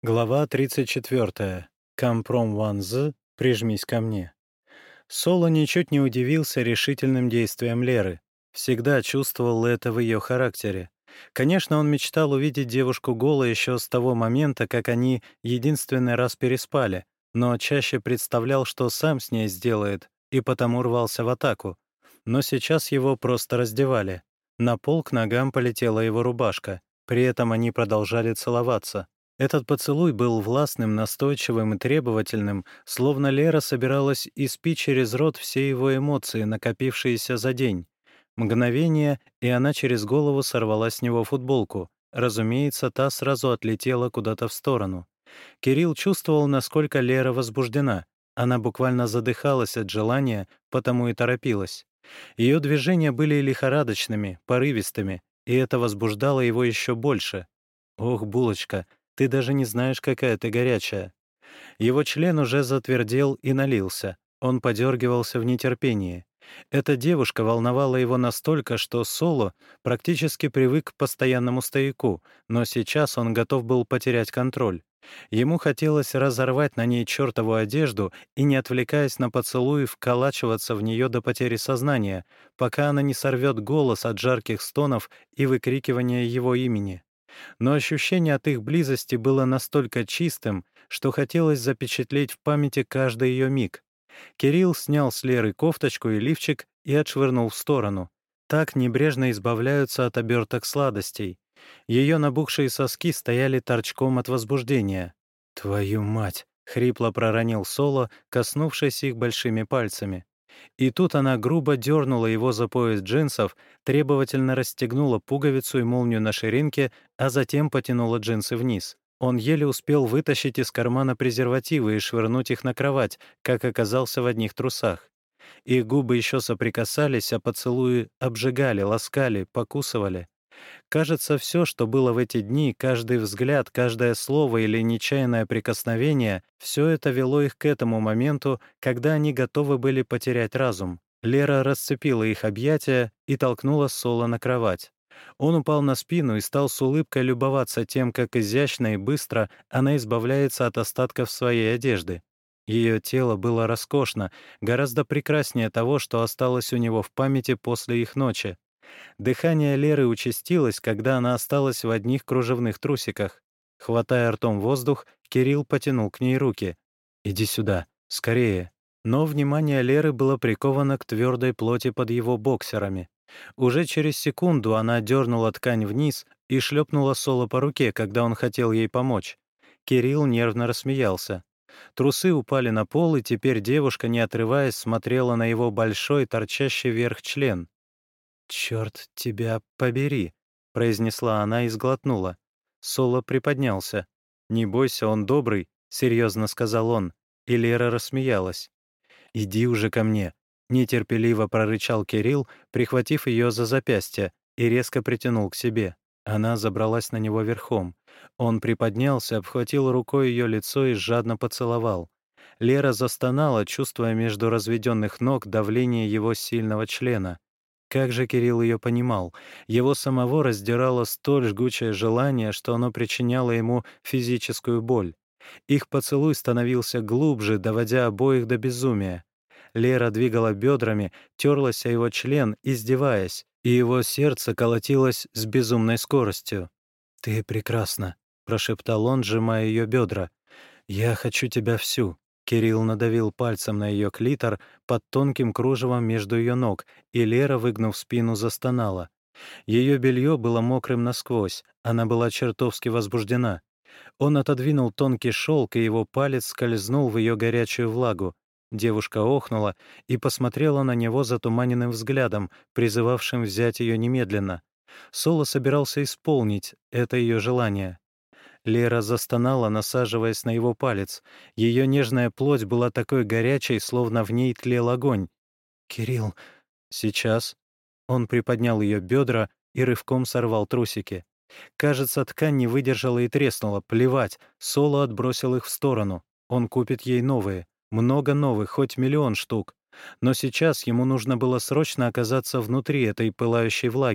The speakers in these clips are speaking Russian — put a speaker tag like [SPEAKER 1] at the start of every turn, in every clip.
[SPEAKER 1] Глава 34. Компром Ванз, прижмись ко мне. Соло ничуть не удивился решительным действиям Леры. Всегда чувствовал это в ее характере. Конечно, он мечтал увидеть девушку голой еще с того момента, как они единственный раз переспали, но чаще представлял, что сам с ней сделает, и потому рвался в атаку. Но сейчас его просто раздевали. На пол к ногам полетела его рубашка. При этом они продолжали целоваться. Этот поцелуй был властным, настойчивым и требовательным, словно Лера собиралась испить через рот все его эмоции, накопившиеся за день. Мгновение, и она через голову сорвала с него футболку. Разумеется, та сразу отлетела куда-то в сторону. Кирилл чувствовал, насколько Лера возбуждена. Она буквально задыхалась от желания, потому и торопилась. Ее движения были лихорадочными, порывистыми, и это возбуждало его еще больше. «Ох, булочка, ты даже не знаешь, какая ты горячая». Его член уже затвердел и налился. Он подергивался в нетерпении. Эта девушка волновала его настолько, что Соло практически привык к постоянному стояку, но сейчас он готов был потерять контроль. Ему хотелось разорвать на ней чертову одежду и, не отвлекаясь на поцелуи, вколачиваться в нее до потери сознания, пока она не сорвет голос от жарких стонов и выкрикивания его имени. Но ощущение от их близости было настолько чистым, что хотелось запечатлеть в памяти каждый ее миг. Кирилл снял с Леры кофточку и лифчик и отшвырнул в сторону. Так небрежно избавляются от оберток сладостей. Ее набухшие соски стояли торчком от возбуждения. «Твою мать!» — хрипло проронил Соло, коснувшись их большими пальцами. И тут она грубо дернула его за пояс джинсов, требовательно расстегнула пуговицу и молнию на ширинке, а затем потянула джинсы вниз. Он еле успел вытащить из кармана презервативы и швырнуть их на кровать, как оказался в одних трусах. Их губы еще соприкасались, а поцелуи обжигали, ласкали, покусывали. Кажется, все, что было в эти дни, каждый взгляд, каждое слово или нечаянное прикосновение, все это вело их к этому моменту, когда они готовы были потерять разум. Лера расцепила их объятия и толкнула Соло на кровать. Он упал на спину и стал с улыбкой любоваться тем, как изящно и быстро она избавляется от остатков своей одежды. Ее тело было роскошно, гораздо прекраснее того, что осталось у него в памяти после их ночи. Дыхание Леры участилось, когда она осталась в одних кружевных трусиках. Хватая ртом воздух, Кирилл потянул к ней руки. «Иди сюда, скорее». Но внимание Леры было приковано к твердой плоти под его боксерами. Уже через секунду она дернула ткань вниз и шлепнула Соло по руке, когда он хотел ей помочь. Кирилл нервно рассмеялся. Трусы упали на пол, и теперь девушка, не отрываясь, смотрела на его большой, торчащий вверх член. «Черт тебя побери!» — произнесла она и сглотнула. Соло приподнялся. «Не бойся, он добрый», — серьезно сказал он. И Лера рассмеялась. «Иди уже ко мне», — нетерпеливо прорычал Кирилл, прихватив ее за запястье, и резко притянул к себе. Она забралась на него верхом. Он приподнялся, обхватил рукой ее лицо и жадно поцеловал. Лера застонала, чувствуя между разведенных ног давление его сильного члена. Как же Кирилл ее понимал? Его самого раздирало столь жгучее желание, что оно причиняло ему физическую боль. Их поцелуй становился глубже, доводя обоих до безумия. Лера двигала бедрами, терлась о его член, издеваясь, и его сердце колотилось с безумной скоростью. «Ты прекрасна», — прошептал он, сжимая ее бедра. «Я хочу тебя всю». Кирилл надавил пальцем на ее клитор под тонким кружевом между ее ног, и Лера, выгнув спину, застонала. Ее белье было мокрым насквозь, она была чертовски возбуждена. Он отодвинул тонкий шелк, и его палец скользнул в ее горячую влагу. Девушка охнула и посмотрела на него затуманенным взглядом, призывавшим взять ее немедленно. Соло собирался исполнить это ее желание. Лера застонала, насаживаясь на его палец. Ее нежная плоть была такой горячей, словно в ней тлел огонь. «Кирилл, сейчас». Он приподнял ее бедра и рывком сорвал трусики. Кажется, ткань не выдержала и треснула. Плевать, Соло отбросил их в сторону. Он купит ей новые. Много новых, хоть миллион штук. Но сейчас ему нужно было срочно оказаться внутри этой пылающей влаги.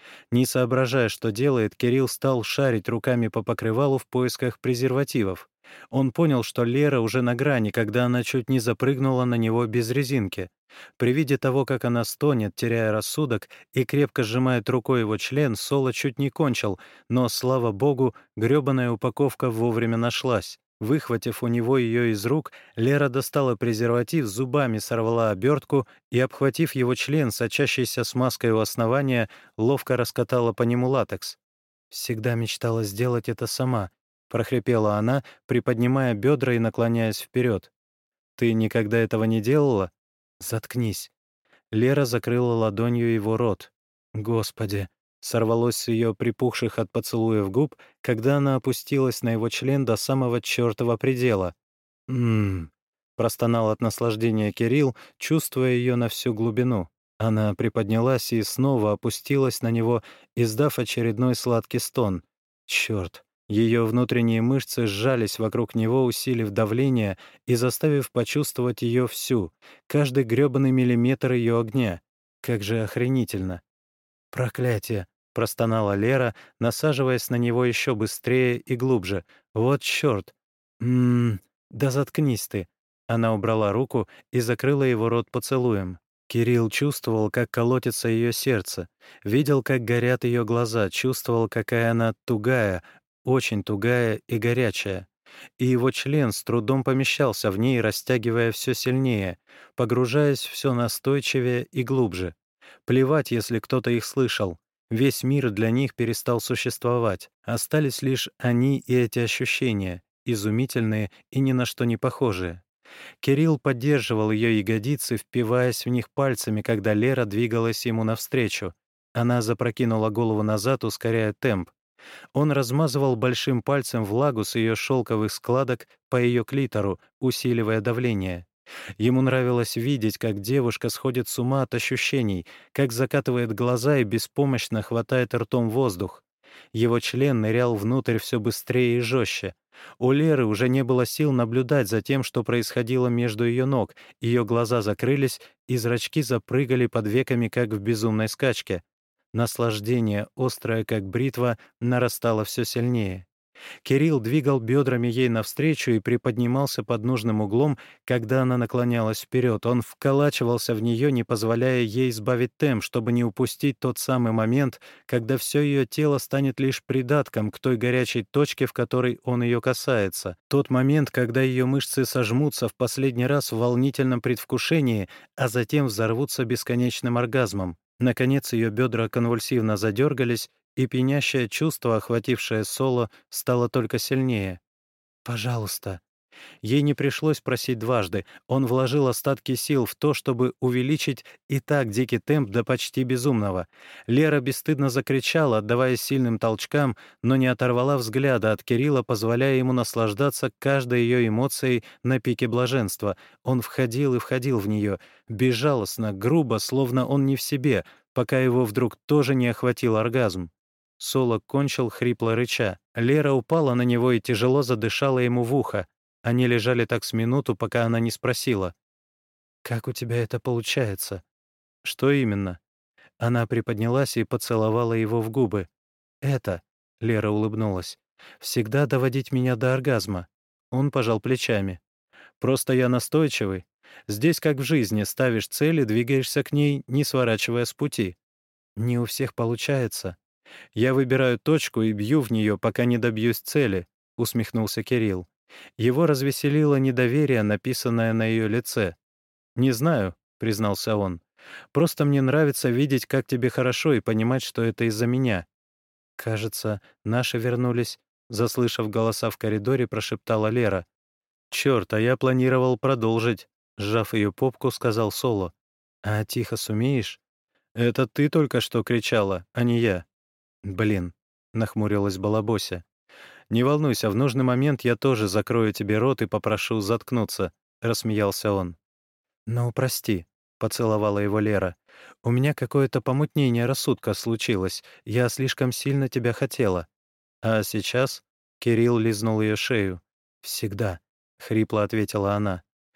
[SPEAKER 1] Не соображая, что делает, Кирилл стал шарить руками по покрывалу в поисках презервативов. Он понял, что Лера уже на грани, когда она чуть не запрыгнула на него без резинки. При виде того, как она стонет, теряя рассудок, и крепко сжимает рукой его член, Соло чуть не кончил, но, слава богу, грёбаная упаковка вовремя нашлась. Выхватив у него ее из рук, Лера достала презерватив, зубами сорвала обертку и, обхватив его член, сочащийся смазкой у основания, ловко раскатала по нему латекс. «Всегда мечтала сделать это сама», — прохрипела она, приподнимая бедра и наклоняясь вперед. «Ты никогда этого не делала?» «Заткнись». Лера закрыла ладонью его рот. «Господи!» — сорвалось с ее припухших от поцелуев губ, когда она опустилась на его член до самого чертова предела. «М-м-м», простонал от наслаждения Кирилл, чувствуя ее на всю глубину. Она приподнялась и снова опустилась на него, издав очередной сладкий стон. Черт! Ее внутренние мышцы сжались вокруг него, усилив давление и заставив почувствовать ее всю, каждый грёбаный миллиметр ее огня. Как же охренительно! «Проклятие!» — простонала Лера, насаживаясь на него еще быстрее и глубже. «Вот черт! М-м, да заткнись ты!» Она убрала руку и закрыла его рот поцелуем. Кирилл чувствовал, как колотится ее сердце, видел, как горят ее глаза, чувствовал, какая она тугая, очень тугая и горячая. И его член с трудом помещался в ней, растягивая все сильнее, погружаясь все настойчивее и глубже. Плевать, если кто-то их слышал. Весь мир для них перестал существовать. Остались лишь они и эти ощущения, изумительные и ни на что не похожие. Кирилл поддерживал ее ягодицы, впиваясь в них пальцами, когда Лера двигалась ему навстречу. Она запрокинула голову назад, ускоряя темп. Он размазывал большим пальцем влагу с ее шелковых складок по ее клитору, усиливая давление. Ему нравилось видеть, как девушка сходит с ума от ощущений, как закатывает глаза и беспомощно хватает ртом воздух. Его член нырял внутрь все быстрее и жестче. У Леры уже не было сил наблюдать за тем, что происходило между ее ног, ее глаза закрылись, и зрачки запрыгали под веками, как в безумной скачке. Наслаждение, острое как бритва, нарастало все сильнее. Кирилл двигал бедрами ей навстречу и приподнимался под нужным углом, когда она наклонялась вперед. Он вколачивался в нее, не позволяя ей сбавить темп, чтобы не упустить тот самый момент, когда все ее тело станет лишь придатком к той горячей точке, в которой он ее касается. Тот момент, когда ее мышцы сожмутся в последний раз в волнительном предвкушении, а затем взорвутся бесконечным оргазмом. Наконец ее бедра конвульсивно задергались, и пьянящее чувство, охватившее Соло, стало только сильнее. «Пожалуйста». Ей не пришлось просить дважды. Он вложил остатки сил в то, чтобы увеличить и так дикий темп до почти безумного. Лера бесстыдно закричала, отдаваясь сильным толчкам, но не оторвала взгляда от Кирилла, позволяя ему наслаждаться каждой ее эмоцией на пике блаженства. Он входил и входил в нее, безжалостно, грубо, словно он не в себе, пока его вдруг тоже не охватил оргазм. Соло кончил, хрипло рыча. Лера упала на него и тяжело задышала ему в ухо. Они лежали так с минуту, пока она не спросила. «Как у тебя это получается?» «Что именно?» Она приподнялась и поцеловала его в губы. «Это», — Лера улыбнулась, — «всегда доводить меня до оргазма». Он пожал плечами. «Просто я настойчивый. Здесь, как в жизни, ставишь цель и двигаешься к ней, не сворачивая с пути. Не у всех получается. Я выбираю точку и бью в нее, пока не добьюсь цели», — усмехнулся Кирилл. Его развеселило недоверие, написанное на ее лице. «Не знаю», — признался он. «Просто мне нравится видеть, как тебе хорошо, и понимать, что это из-за меня». «Кажется, наши вернулись», — заслышав голоса в коридоре, прошептала Лера. «Чёрт, а я планировал продолжить», — сжав ее попку, сказал Соло. «А тихо сумеешь?» «Это ты только что кричала, а не я». «Блин», — нахмурилась Балабося. «Не волнуйся, в нужный момент я тоже закрою тебе рот и попрошу заткнуться», — рассмеялся он. «Ну, прости», — поцеловала его Лера. «У меня какое-то помутнение рассудка случилось. Я слишком сильно тебя хотела». «А сейчас?» — Кирилл лизнул ее шею. «Всегда», — хрипло ответила она.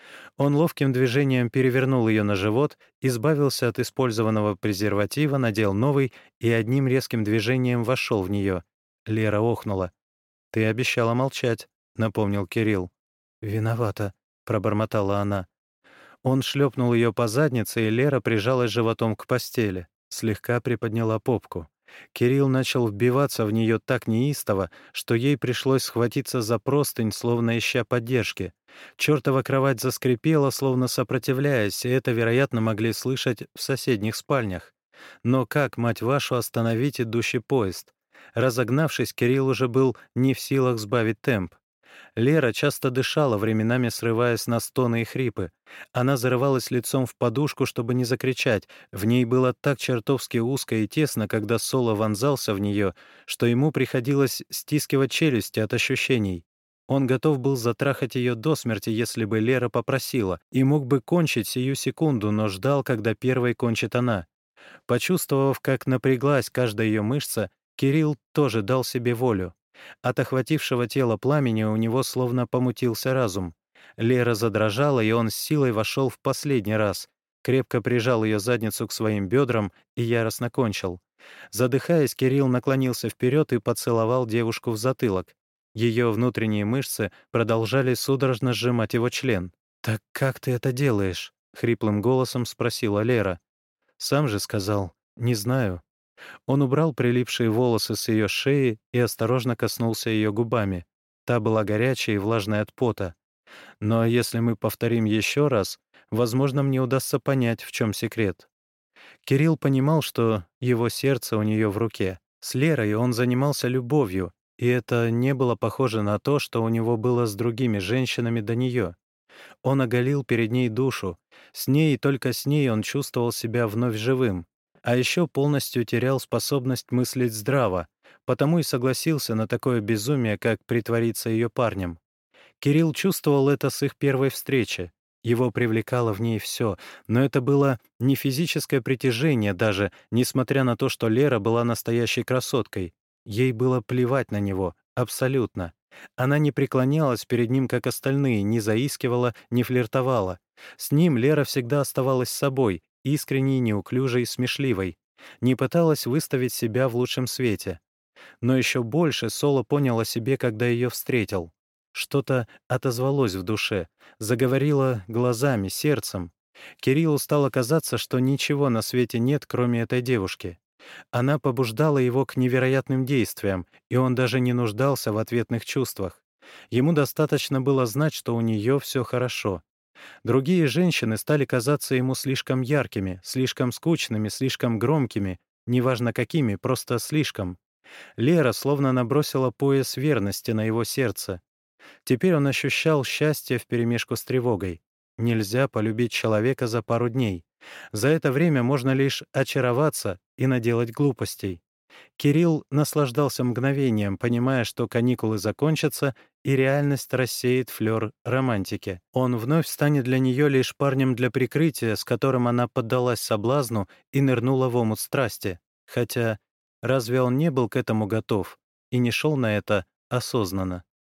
[SPEAKER 1] Он ловким движением перевернул ее на живот, избавился от использованного презерватива, надел новый и одним резким движением вошел в нее. Лера охнула. «Ты обещала молчать», — напомнил Кирилл. «Виновата», — пробормотала она. Он шлепнул ее по заднице, и Лера прижалась животом к постели, слегка приподняла попку. Кирилл начал вбиваться в нее так неистово, что ей пришлось схватиться за простынь, словно ища поддержки. Чёртова кровать заскрипела, словно сопротивляясь, и это, вероятно, могли слышать в соседних спальнях. Но как, мать вашу, остановить идущий поезд? Разогнавшись, Кирилл уже был не в силах сбавить темп. Лера часто дышала, временами срываясь на стоны и хрипы. Она зарывалась лицом в подушку, чтобы не закричать. В ней было так чертовски узко и тесно, когда Соло вонзался в нее, что ему приходилось стискивать челюсти от ощущений. Он готов был затрахать ее до смерти, если бы Лера попросила, и мог бы кончить сию секунду, но ждал, когда первой кончит она. Почувствовав, как напряглась каждая ее мышца, Кирилл тоже дал себе волю. От охватившего тело пламени у него словно помутился разум. Лера задрожала, и он с силой вошел в последний раз, крепко прижал ее задницу к своим бедрам и яростно кончил. Задыхаясь, Кирилл наклонился вперед и поцеловал девушку в затылок. Ее внутренние мышцы продолжали судорожно сжимать его член. «Так как ты это делаешь?» — хриплым голосом спросила Лера. «Сам же сказал. Не знаю». Он убрал прилипшие волосы с ее шеи и осторожно коснулся ее губами. Та была горячая и влажная от пота. Но если мы повторим еще раз, возможно, мне удастся понять, в чем секрет. Кирилл понимал, что его сердце у нее в руке. С Лерой он занимался любовью, и это не было похоже на то, что у него было с другими женщинами до нее. Он оголил перед ней душу. С ней и только с ней он чувствовал себя вновь живым. А еще полностью терял способность мыслить здраво, потому и согласился на такое безумие, как притвориться ее парнем. Кирилл чувствовал это с их первой встречи. Его привлекало в ней все, но это было не физическое притяжение даже, несмотря на то, что Лера была настоящей красоткой. Ей было плевать на него, абсолютно. Она не преклонялась перед ним, как остальные, не заискивала, не флиртовала. С ним Лера всегда оставалась собой, искренней, неуклюжей, смешливой. Не пыталась выставить себя в лучшем свете. Но еще больше Соло понял о себе, когда ее встретил. Что-то отозвалось в душе, заговорило глазами, сердцем. Кириллу стало казаться, что ничего на свете нет, кроме этой девушки. Она побуждала его к невероятным действиям, и он даже не нуждался в ответных чувствах. Ему достаточно было знать, что у нее все хорошо. Другие женщины стали казаться ему слишком яркими, слишком скучными, слишком громкими, неважно какими, просто слишком. Лера словно набросила пояс верности на его сердце. Теперь он ощущал счастье вперемешку с тревогой. Нельзя полюбить человека за пару дней. За это время можно лишь очароваться и наделать глупостей. Кирилл наслаждался мгновением, понимая, что каникулы закончатся, и реальность рассеет флёр романтики. Он вновь станет для нее лишь парнем для прикрытия, с которым она поддалась соблазну и нырнула в омут страсти. Хотя разве он не был к этому готов и не шел на это осознанно?